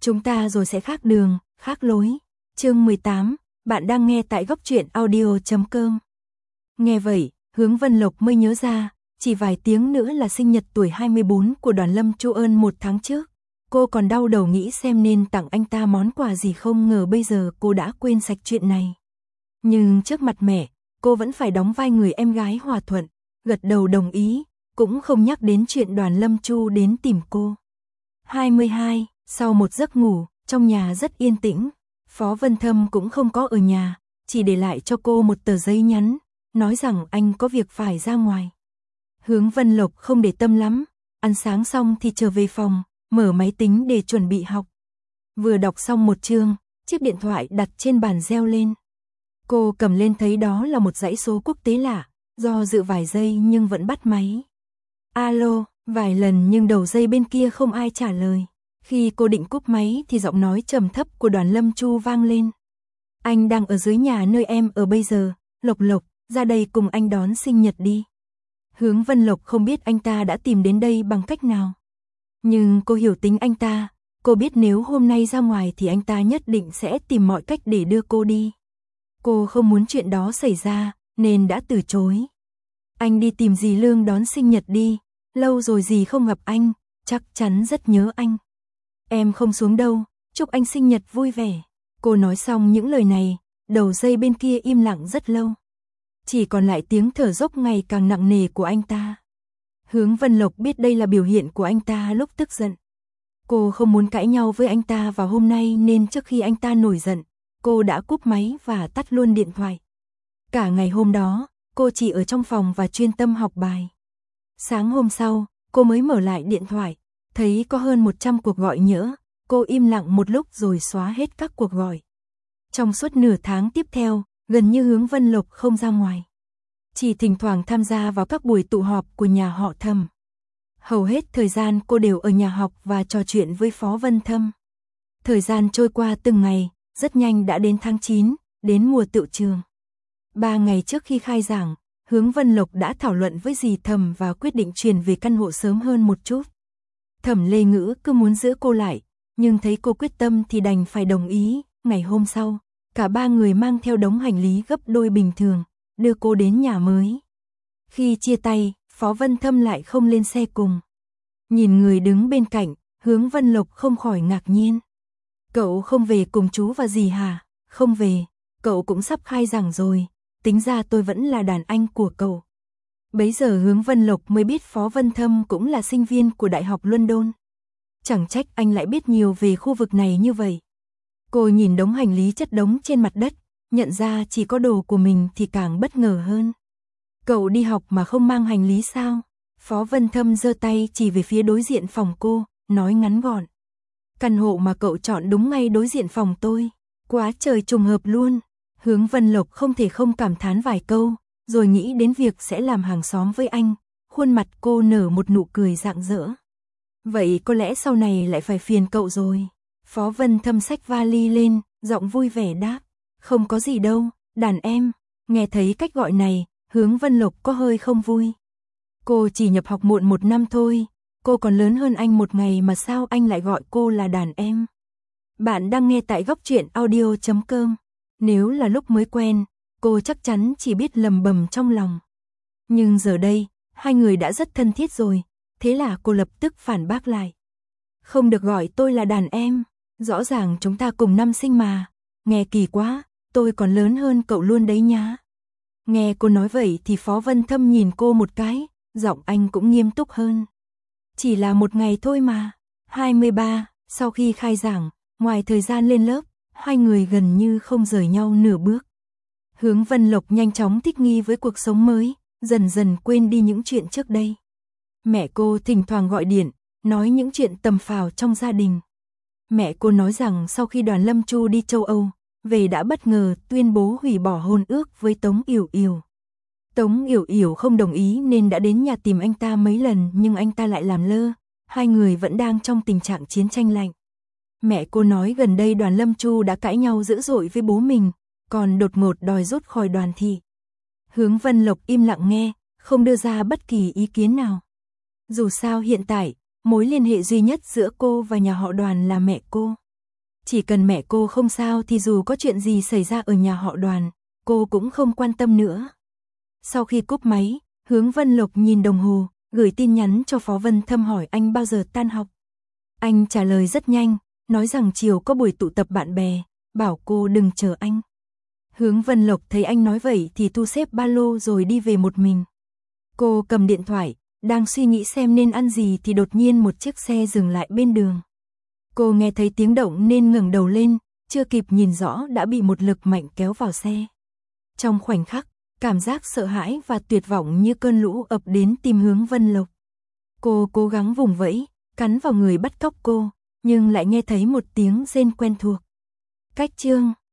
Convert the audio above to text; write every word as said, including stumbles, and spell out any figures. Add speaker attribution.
Speaker 1: chúng ta rồi sẽ khác đường, khác lối. Chương mười tám, bạn đang nghe tại góc truyện audio chấm com. Nghe vậy, Hướng Vân Lộc mới nhớ ra, chỉ vài tiếng nữa là sinh nhật tuổi hai mươi bốn của Đoàn Lâm Chu Ân một tháng trước. Cô còn đau đầu nghĩ xem nên tặng anh ta món quà gì, không ngờ bây giờ cô đã quên sạch chuyện này. Nhưng trước mặt mẹ, cô vẫn phải đóng vai người em gái hòa thuận, gật đầu đồng ý, cũng không nhắc đến chuyện Đoàn Lâm Chu đến tìm cô. hai mươi hai, sau một giấc ngủ, trong nhà rất yên tĩnh, Phó Vân Thâm cũng không có ở nhà, chỉ để lại cho cô một tờ giấy nhắn, nói rằng anh có việc phải ra ngoài. Hướng Vân Lộc không để tâm lắm, ăn sáng xong thì trở về phòng, mở máy tính để chuẩn bị học. Vừa đọc xong một chương, chiếc điện thoại đặt trên bàn reo lên. Cô cầm lên thấy đó là một dãy số quốc tế lạ, do dự vài giây nhưng vẫn bắt máy. Alo, vài lần nhưng đầu dây bên kia không ai trả lời. Khi cô định cúp máy thì giọng nói trầm thấp của Đoàn Lâm Chu vang lên. Anh đang ở dưới nhà nơi em ở bây giờ, Lộc Lộc, ra đây cùng anh đón sinh nhật đi. Hướng Vân Lộc không biết anh ta đã tìm đến đây bằng cách nào. Nhưng cô hiểu tính anh ta, cô biết nếu hôm nay ra ngoài thì anh ta nhất định sẽ tìm mọi cách để đưa cô đi. Cô không muốn chuyện đó xảy ra, nên đã từ chối. Anh đi tìm dì Lương đón sinh nhật đi, lâu rồi dì không gặp anh, chắc chắn rất nhớ anh. Em không xuống đâu, chúc anh sinh nhật vui vẻ. Cô nói xong những lời này, đầu dây bên kia im lặng rất lâu. Chỉ còn lại tiếng thở dốc ngày càng nặng nề của anh ta. Hướng Vân Lộc biết đây là biểu hiện của anh ta lúc tức giận. Cô không muốn cãi nhau với anh ta vào hôm nay nên trước khi anh ta nổi giận, cô đã cúp máy và tắt luôn điện thoại. Cả ngày hôm đó, cô chỉ ở trong phòng và chuyên tâm học bài. Sáng hôm sau, cô mới mở lại điện thoại, thấy có hơn một trăm cuộc gọi nhỡ, cô im lặng một lúc rồi xóa hết các cuộc gọi. Trong suốt nửa tháng tiếp theo, gần như Hướng Vân Lộc không ra ngoài. Chỉ thỉnh thoảng tham gia vào các buổi tụ họp của nhà họ Thẩm. Hầu hết thời gian cô đều ở nhà học và trò chuyện với Phó Vân Thâm. Thời gian trôi qua từng ngày, rất nhanh đã đến tháng chín, đến mùa tựu trường. Ba ngày trước khi khai giảng, Hướng Vân Lộc đã thảo luận với dì Thẩm và quyết định chuyển về căn hộ sớm hơn một chút. Thẩm Lê Ngữ cứ muốn giữ cô lại, nhưng thấy cô quyết tâm thì đành phải đồng ý. Ngày hôm sau, cả ba người mang theo đống hành lý gấp đôi bình thường, đưa cô đến nhà mới. Khi chia tay, Phó Vân Thâm lại không lên xe cùng. Nhìn người đứng bên cạnh, Hướng Vân Lộc không khỏi ngạc nhiên. Cậu không về cùng chú và dì hả? Không về, cậu cũng sắp khai giảng rồi, tính ra tôi vẫn là đàn anh của cậu. Bấy giờ Hướng Vân Lộc mới biết Phó Vân Thâm cũng là sinh viên của Đại học London. Chẳng trách anh lại biết nhiều về khu vực này như vậy. Cô nhìn đống hành lý chất đống trên mặt đất, nhận ra chỉ có đồ của mình thì càng bất ngờ hơn. Cậu đi học mà không mang hành lý sao? Phó Vân Thâm giơ tay chỉ về phía đối diện phòng cô, nói ngắn gọn. Căn hộ mà cậu chọn đúng ngay đối diện phòng tôi. Quá trời trùng hợp luôn. Hướng Vân Lộc không thể không cảm thán vài câu, rồi nghĩ đến việc sẽ làm hàng xóm với anh. Khuôn mặt cô nở một nụ cười rạng rỡ. Vậy có lẽ sau này lại phải phiền cậu rồi. Phó Vân Thâm xách vali lên, giọng vui vẻ đáp. Không có gì đâu, đàn em. Nghe thấy cách gọi này, Hướng Vân Lộc có hơi không vui. Cô chỉ nhập học muộn một năm thôi, cô còn lớn hơn anh một ngày mà sao anh lại gọi cô là đàn em. Bạn đang nghe tại góc truyện audio chấm com. Nếu là lúc mới quen, cô chắc chắn chỉ biết lầm bầm trong lòng. Nhưng giờ đây, hai người đã rất thân thiết rồi, thế là cô lập tức phản bác lại. Không được gọi tôi là đàn em, rõ ràng chúng ta cùng năm sinh mà. Nghe kỳ quá, tôi còn lớn hơn cậu luôn đấy nhá. Nghe cô nói vậy thì Phó Vân Thâm nhìn cô một cái, giọng anh cũng nghiêm túc hơn. Chỉ là một ngày thôi mà. hai mươi ba, sau khi khai giảng, ngoài thời gian lên lớp, hai người gần như không rời nhau nửa bước. Hướng Vân Lộc nhanh chóng thích nghi với cuộc sống mới, dần dần quên đi những chuyện trước đây. Mẹ cô thỉnh thoảng gọi điện, nói những chuyện tầm phào trong gia đình. Mẹ cô nói rằng sau khi Đoàn Lâm Chu đi châu Âu, về đã bất ngờ tuyên bố hủy bỏ hôn ước với Tống Yểu Yểu. Tống Yểu Yểu không đồng ý nên đã đến nhà tìm anh ta mấy lần nhưng anh ta lại làm lơ, hai người vẫn đang trong tình trạng chiến tranh lạnh. Mẹ cô nói gần đây Đoàn Lâm Chu đã cãi nhau dữ dội với bố mình, còn đột ngột đòi rút khỏi Đoàn thị. Hướng Vân Lộc im lặng nghe, không đưa ra bất kỳ ý kiến nào. Dù sao hiện tại, mối liên hệ duy nhất giữa cô và nhà họ Đoàn là mẹ cô. chỉ cần mẹ cô không sao thì dù có chuyện gì xảy ra ở nhà họ Đoàn, cô cũng không quan tâm nữa. Sau khi cúp máy, Hướng Vân Lộc nhìn đồng hồ, gửi tin nhắn cho Phó Vân Thâm hỏi anh bao giờ tan học. Anh trả lời rất nhanh, nói rằng chiều có buổi tụ tập bạn bè, bảo cô đừng chờ anh. Hướng Vân Lộc thấy anh nói vậy thì thu xếp ba lô rồi đi về một mình. Cô cầm điện thoại, đang suy nghĩ xem nên ăn gì thì đột nhiên một chiếc xe dừng lại bên đường. Cô nghe thấy tiếng động nên ngẩng đầu lên, chưa kịp nhìn rõ đã bị một lực mạnh kéo vào xe. Trong khoảnh khắc, cảm giác sợ hãi và tuyệt vọng như cơn lũ ập đến tìm Hướng Vân Lộc. Cô cố gắng vùng vẫy, cắn vào người bắt cóc cô, nhưng lại nghe thấy một tiếng rên quen thuộc. Cách chương